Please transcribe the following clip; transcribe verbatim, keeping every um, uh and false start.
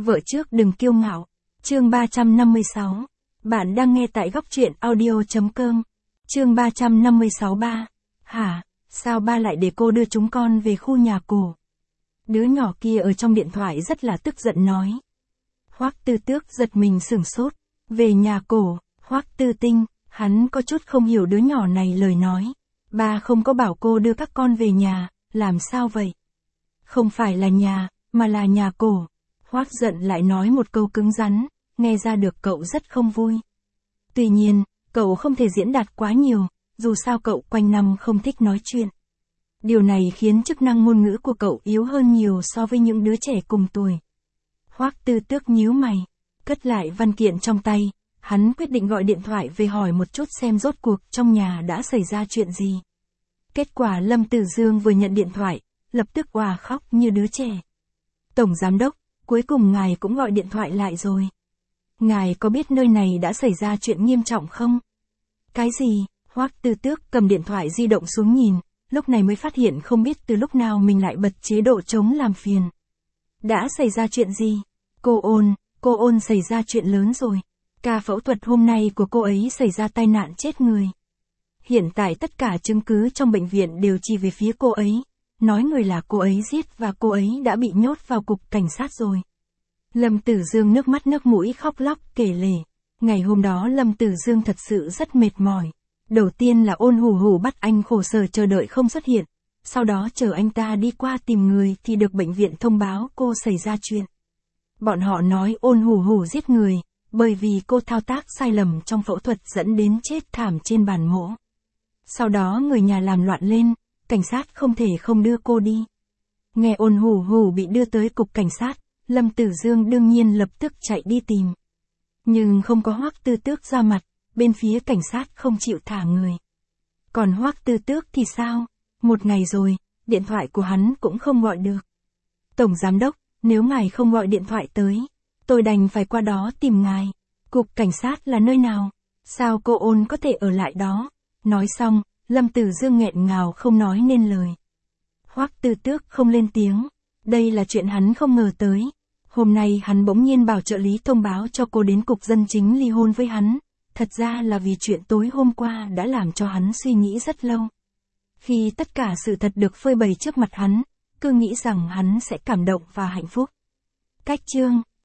Vợ trước đừng kiêu ngạo. Chương ba trăm năm mươi sáu. Bạn đang nghe tại góc truyện audio.com. Chương ba trăm năm mươi sáu ba. Hả, sao ba lại để cô đưa chúng con về khu nhà cổ? Đứa nhỏ kia ở trong điện thoại rất là tức giận nói. Hoắc Tư Tước giật mình sửng sốt. Về nhà cổ, Hoắc Tư Tinh, hắn có chút không hiểu đứa nhỏ này lời nói. Ba không có bảo cô đưa các con về nhà, làm sao vậy? Không phải là nhà, mà là nhà cổ. Hoắc giận lại nói một câu cứng rắn, nghe ra được cậu rất không vui. Tuy nhiên, cậu không thể diễn đạt quá nhiều, dù sao cậu quanh năm không thích nói chuyện. Điều này khiến chức năng ngôn ngữ của cậu yếu hơn nhiều so với những đứa trẻ cùng tuổi. Hoắc Tư Tước nhíu mày, cất lại văn kiện trong tay, hắn quyết định gọi điện thoại về hỏi một chút xem rốt cuộc trong nhà đã xảy ra chuyện gì. Kết quả Lâm Tử Dương vừa nhận điện thoại, lập tức òa khóc như đứa trẻ. Tổng Giám đốc, cuối cùng ngài cũng gọi điện thoại lại rồi. Ngài có biết nơi này đã xảy ra chuyện nghiêm trọng không? Cái gì? Hoắc Tư Tước cầm điện thoại di động xuống nhìn, lúc này mới phát hiện không biết từ lúc nào mình lại bật chế độ chống làm phiền. Đã xảy ra chuyện gì? Cô Ôn, cô Ôn xảy ra chuyện lớn rồi. Ca phẫu thuật hôm nay của cô ấy xảy ra tai nạn chết người. Hiện tại tất cả chứng cứ trong bệnh viện đều chỉ về phía cô ấy, nói người là cô ấy giết và cô ấy đã bị nhốt vào cục cảnh sát rồi. Lâm Tử Dương nước mắt nước mũi khóc lóc kể lể. Ngày hôm đó Lâm Tử Dương thật sự rất mệt mỏi. Đầu tiên là Ôn Hủ Hủ bắt anh khổ sở chờ đợi không xuất hiện. Sau đó chờ anh ta đi qua tìm người thì được bệnh viện thông báo cô xảy ra chuyện. Bọn họ nói Ôn Hủ Hủ giết người, bởi vì cô thao tác sai lầm trong phẫu thuật dẫn đến chết thảm trên bàn mổ. Sau đó người nhà làm loạn lên, cảnh sát không thể không đưa cô đi. Nghe Ôn Hủ Hủ bị đưa tới cục cảnh sát, Lâm Tử Dương đương nhiên lập tức chạy đi tìm. Nhưng không có Hoắc Tư Tước ra mặt, bên phía cảnh sát không chịu thả người. Còn Hoắc Tư Tước thì sao? Một ngày rồi, điện thoại của hắn cũng không gọi được. Tổng Giám đốc, nếu ngài không gọi điện thoại tới, tôi đành phải qua đó tìm ngài. Cục cảnh sát là nơi nào? Sao cô Ôn có thể ở lại đó? Nói xong, Lâm Tử Dương nghẹn ngào không nói nên lời. Hoắc Tư Tước không lên tiếng. Đây là chuyện hắn không ngờ tới. Hôm nay hắn bỗng nhiên bảo trợ lý thông báo cho cô đến cục dân chính ly hôn với hắn. Thật ra là vì chuyện tối hôm qua đã làm cho hắn suy nghĩ rất lâu. Khi tất cả sự thật được phơi bày trước mặt hắn, cứ nghĩ rằng hắn sẽ cảm động và hạnh phúc. Cách chương